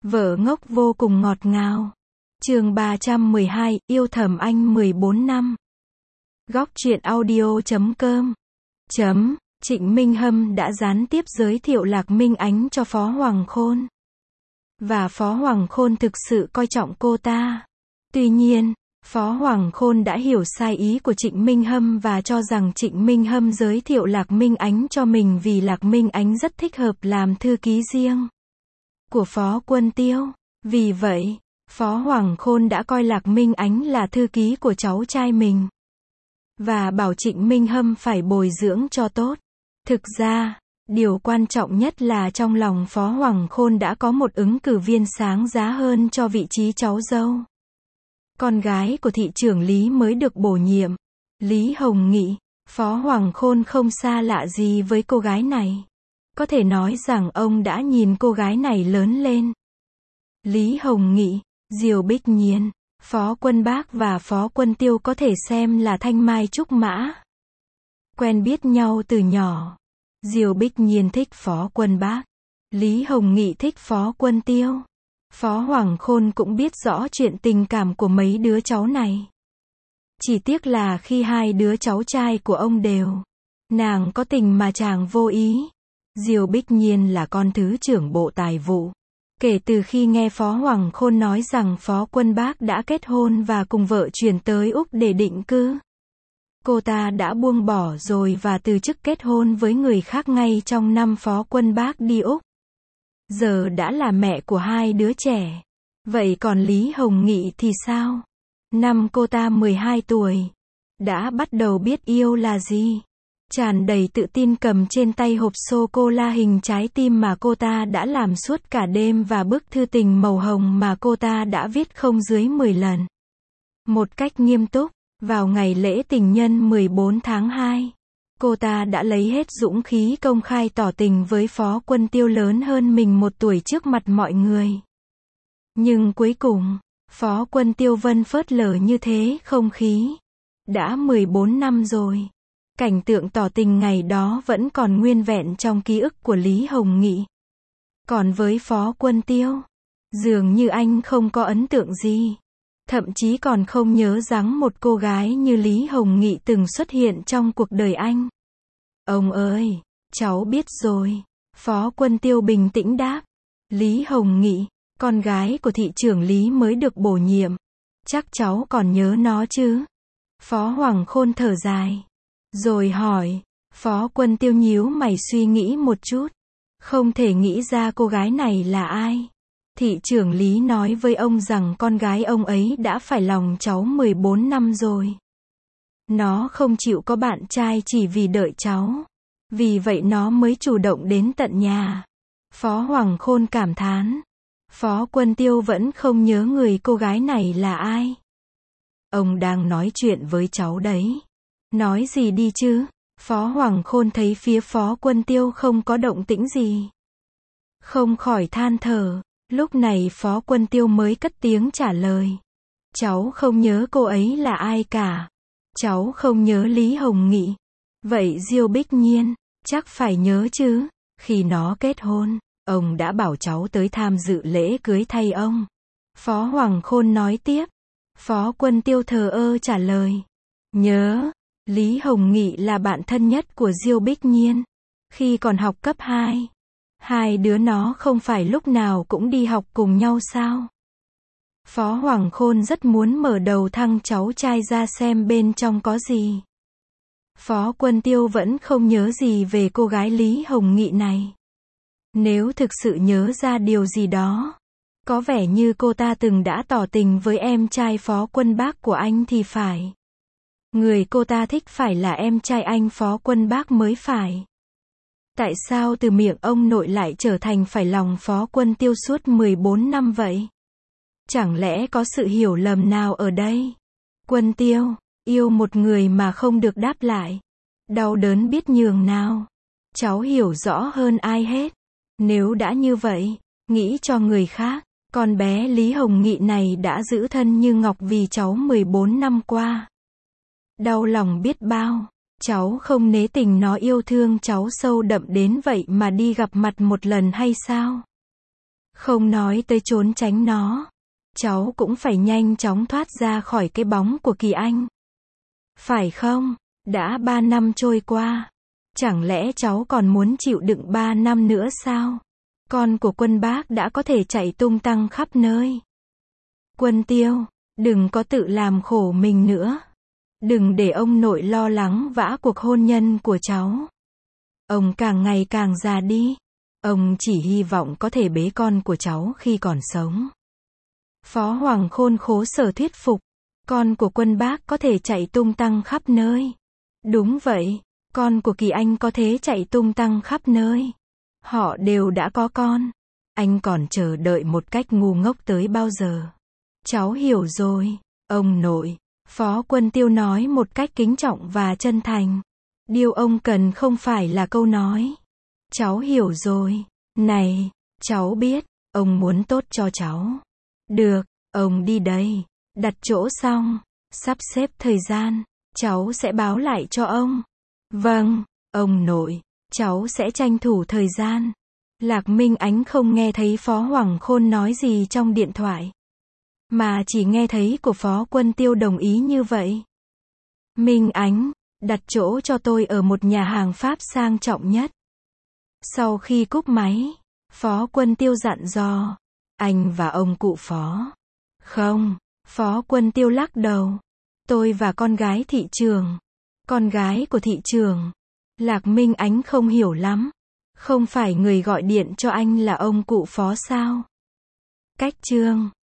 Vợ ngốc vô cùng ngọt ngào. Chương 312, yêu thầm anh 14 năm. Góc truyện audio.com. Trịnh Minh Hâm đã gián tiếp giới thiệu Lạc Minh Ánh cho Phó Hoàng Khôn. Và Phó Hoàng Khôn thực sự coi trọng cô ta. Tuy nhiên, Phó Hoàng Khôn đã hiểu sai ý của Trịnh Minh Hâm và cho rằng Trịnh Minh Hâm giới thiệu Lạc Minh Ánh cho mình vì Lạc Minh Ánh rất thích hợp làm thư ký riêng của Phó Quân Tiêu. Vì vậy, Phó Hoàng Khôn đã coi Lạc Minh Ánh là thư ký của cháu trai mình. Và bảo Trịnh Minh Hâm phải bồi dưỡng cho tốt. Thực ra, điều quan trọng nhất là trong lòng Phó Hoàng Khôn đã có một ứng cử viên sáng giá hơn cho vị trí cháu dâu. Con gái của thị trưởng Lý mới được bổ nhiệm, Lý Hồng Nghị. Phó Hoàng Khôn không xa lạ gì với cô gái này. Có thể nói rằng ông đã nhìn cô gái này lớn lên. Lý Hồng Nghị, Diều Bích Nhiên, Phó Quân Bác và Phó Quân Tiêu có thể xem là thanh mai trúc mã. Quen biết nhau từ nhỏ. Diều Bích Nhiên thích Phó Quân Bác. Lý Hồng Nghị thích Phó Quân Tiêu. Phó Hoàng Khôn cũng biết rõ chuyện tình cảm của mấy đứa cháu này. Chỉ tiếc là khi hai đứa cháu trai của ông đều, nàng có tình mà chàng vô ý. Diều Bích Nhiên là con thứ trưởng Bộ Tài vụ. Kể từ khi nghe Phó Hoàng Khôn nói rằng Phó Quân Bác đã kết hôn và cùng vợ chuyển tới Úc để định cư, cô ta đã buông bỏ rồi và từ chức kết hôn với người khác ngay trong năm Phó Quân Bác đi Úc. Giờ đã là mẹ của hai đứa trẻ. Vậy còn Lý Hồng Nghị thì sao? Năm cô ta 12 tuổi, đã bắt đầu biết yêu là gì. Tràn đầy tự tin cầm trên tay hộp sô-cô-la hình trái tim mà cô ta đã làm suốt cả đêm và bức thư tình màu hồng mà cô ta đã viết không dưới 10 lần. Một cách nghiêm túc, vào ngày lễ tình nhân 14 tháng 2, cô ta đã lấy hết dũng khí công khai tỏ tình với Phó Quân Tiêu lớn hơn mình 1 tuổi trước mặt mọi người. Nhưng cuối cùng, Phó Quân Tiêu vẫn phớt lờ như thế không khí. Đã 14 năm rồi. Cảnh tượng tỏ tình ngày đó vẫn còn nguyên vẹn trong ký ức của Lý Hồng Nghị. Còn với Phó Quân Tiêu, dường như anh không có ấn tượng gì. Thậm chí còn không nhớ rằng một cô gái như Lý Hồng Nghị từng xuất hiện trong cuộc đời anh. Ông ơi, cháu biết rồi. Phó Quân Tiêu bình tĩnh đáp. Lý Hồng Nghị, con gái của thị trưởng Lý mới được bổ nhiệm. Chắc cháu còn nhớ nó chứ? Phó Hoàng Khôn thở dài. Rồi hỏi. Phó Quân Tiêu nhíu mày suy nghĩ một chút. Không thể nghĩ ra cô gái này là ai. Thị trưởng Lý nói với ông rằng con gái ông ấy đã phải lòng cháu 14 năm rồi. Nó không chịu có bạn trai chỉ vì đợi cháu. Vì vậy nó mới chủ động đến tận nhà. Phó Hoàng Khôn cảm thán. Phó Quân Tiêu vẫn không nhớ người cô gái này là ai. Ông đang nói chuyện với cháu đấy. Nói gì đi chứ? Phó Hoàng Khôn thấy phía Phó Quân Tiêu không có động tĩnh gì, không khỏi than thở. Lúc này Phó Quân Tiêu mới cất tiếng trả lời. Cháu không nhớ cô ấy là ai cả. Cháu không nhớ Lý Hồng Nghị. Vậy Diêu Bích Nhiên, chắc phải nhớ chứ. Khi nó kết hôn, ông đã bảo cháu tới tham dự lễ cưới thay ông. Phó Hoàng Khôn nói tiếp. Phó Quân Tiêu thờ ơ trả lời. Nhớ, Lý Hồng Nghị là bạn thân nhất của Diêu Bích Nhiên. Khi còn học cấp 2. Hai đứa nó không phải lúc nào cũng đi học cùng nhau sao? Phó Hoàng Khôn rất muốn mở đầu thăng cháu trai ra xem bên trong có gì. Phó Quân Tiêu vẫn không nhớ gì về cô gái Lý Hồng Nghị này. Nếu thực sự nhớ ra điều gì đó, có vẻ như cô ta từng đã tỏ tình với em trai Phó Quân Bác của anh thì phải. Người cô ta thích phải là em trai anh Phó Quân Bác mới phải. Tại sao từ miệng ông nội lại trở thành phải lòng Phó Quân Tiêu suốt 14 năm vậy? Chẳng lẽ có sự hiểu lầm nào ở đây? Quân Tiêu, yêu một người mà không được đáp lại. Đau đớn biết nhường nào. Cháu hiểu rõ hơn ai hết. Nếu đã như vậy, nghĩ cho người khác, con bé Lý Hồng Nghị này đã giữ thân như ngọc vì cháu 14 năm qua. Đau lòng biết bao. Cháu không nể tình nó yêu thương cháu sâu đậm đến vậy mà đi gặp mặt một lần hay sao? Không nói tới trốn tránh nó. Cháu cũng phải nhanh chóng thoát ra khỏi cái bóng của Kỳ Anh. Phải không? Đã 3 năm trôi qua. Chẳng lẽ cháu còn muốn chịu đựng 3 năm nữa sao? Con của Quân Bác đã có thể chạy tung tăng khắp nơi. Quân Tiêu, đừng có tự làm khổ mình nữa. Đừng để ông nội lo lắng vã cuộc hôn nhân của cháu. Ông càng ngày càng già đi. Ông chỉ hy vọng có thể bế con của cháu khi còn sống. Phó Hoàng Khôn khổ sở thuyết phục. Con của Quân Bác có thể chạy tung tăng khắp nơi. Đúng vậy, con của Kỳ Anh có thể chạy tung tăng khắp nơi. Họ đều đã có con. Anh còn chờ đợi một cách ngu ngốc tới bao giờ? Cháu hiểu rồi, ông nội. Phó Quân Tiêu nói một cách kính trọng và chân thành. Điều ông cần không phải là câu nói. Cháu hiểu rồi. Này, cháu biết, ông muốn tốt cho cháu. Được, ông đi đây. Đặt chỗ xong, sắp xếp thời gian, cháu sẽ báo lại cho ông. Vâng, ông nội, cháu sẽ tranh thủ thời gian. Lạc Minh Ánh không nghe thấy Phó Hoàng Khôn nói gì trong điện thoại, mà chỉ nghe thấy của Phó Quân Tiêu đồng ý như vậy. Minh Ánh, đặt chỗ cho tôi ở một nhà hàng Pháp sang trọng nhất. Sau khi cúp máy, Phó Quân Tiêu dặn dò, anh và ông cụ Phó. Không, Phó Quân Tiêu lắc đầu. Tôi và con gái thị trường. Con gái của thị trường. Lạc Minh Ánh không hiểu lắm. Không phải người gọi điện cho anh là ông cụ Phó sao? Cách chương